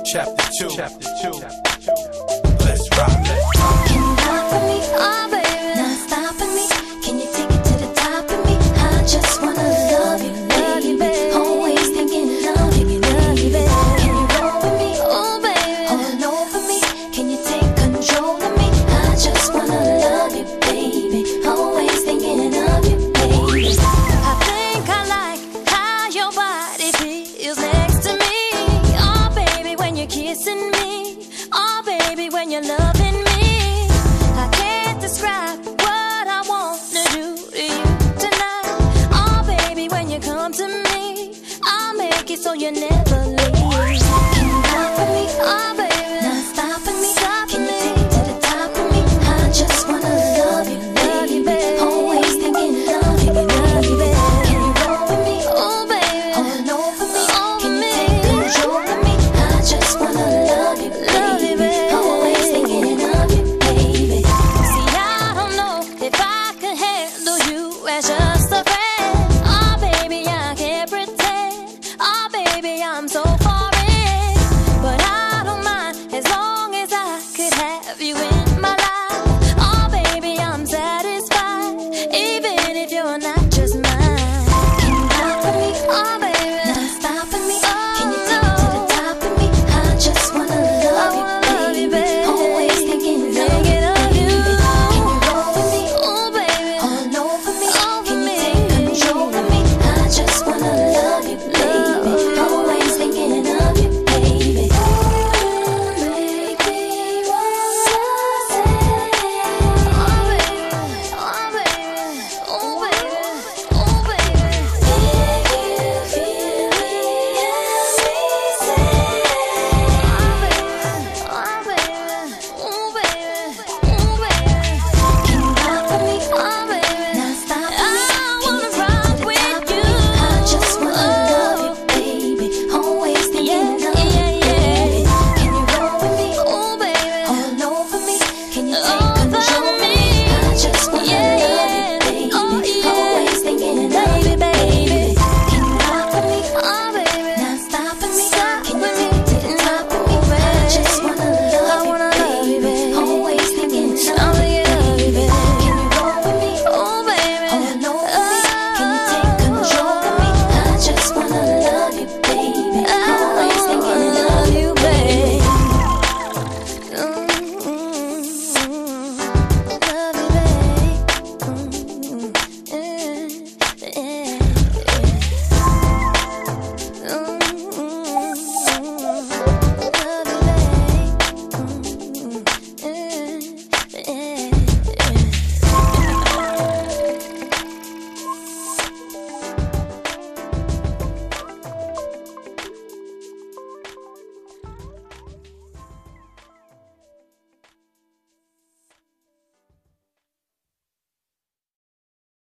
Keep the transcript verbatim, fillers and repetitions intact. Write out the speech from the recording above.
Chapter two. Chapter two. Let's rock. Can you rock with me? Oh, baby. Not stopping me. Can you take it to the top of me? I just wanna love you, baby. Always thinking of you, baby. Can you roll with me? Oh, baby. All over me. Can you take control of me? I just wanna love you, baby. Always thinking of you, baby. I think I like how your body feels next to me. Oh, baby, when you're kissing me. Oh, baby, when you're loving me. I can't describe what I want to do to you tonight. Oh, baby, when you come to me, I'll make it so you never